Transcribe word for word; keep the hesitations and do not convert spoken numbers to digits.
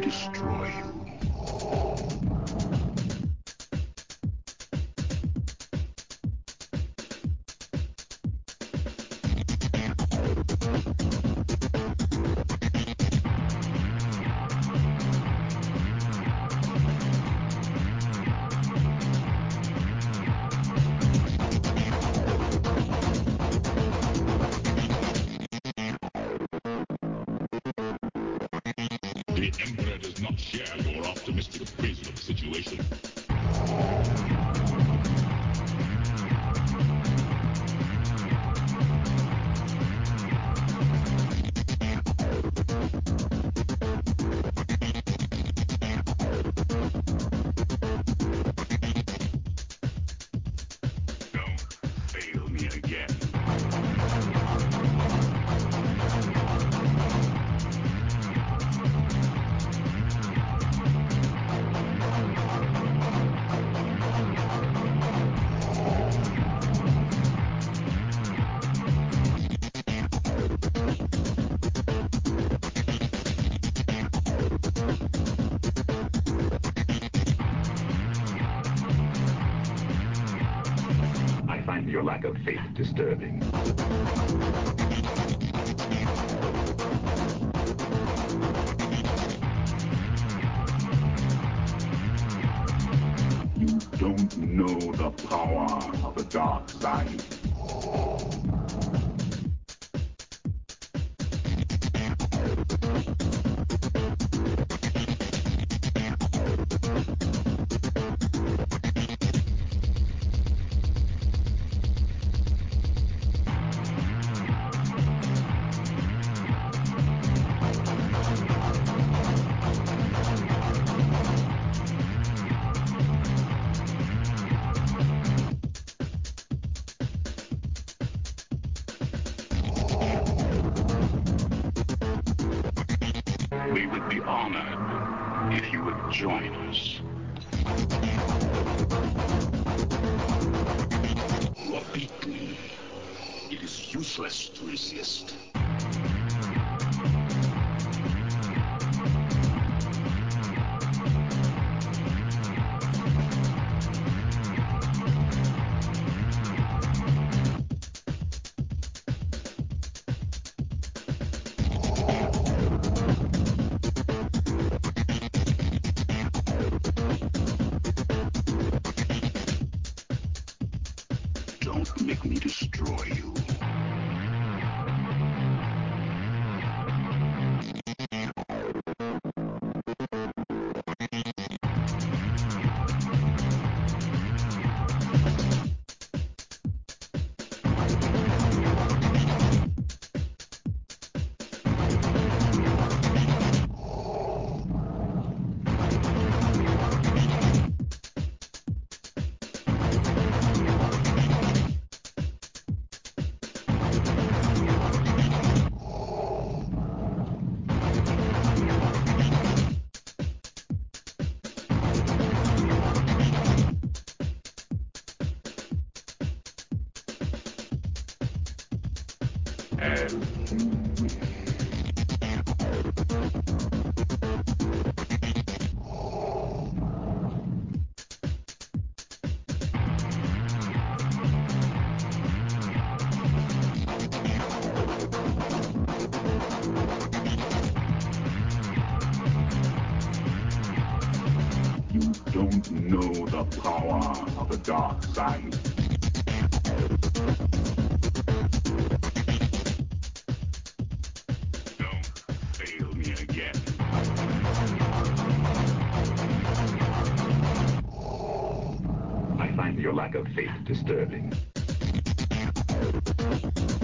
destroy you. The Emperor does not share your optimistic appraisal of the situation. Don't fail me again. I find your lack of faith disturbing. You don't know the power of the dark side. We would be honored if you would join us. You are beaten. It is useless to resist. Don't make me destroy you. As you wish. You don't know the power of the dark side. Don't fail me again. I find your lack of faith disturbing.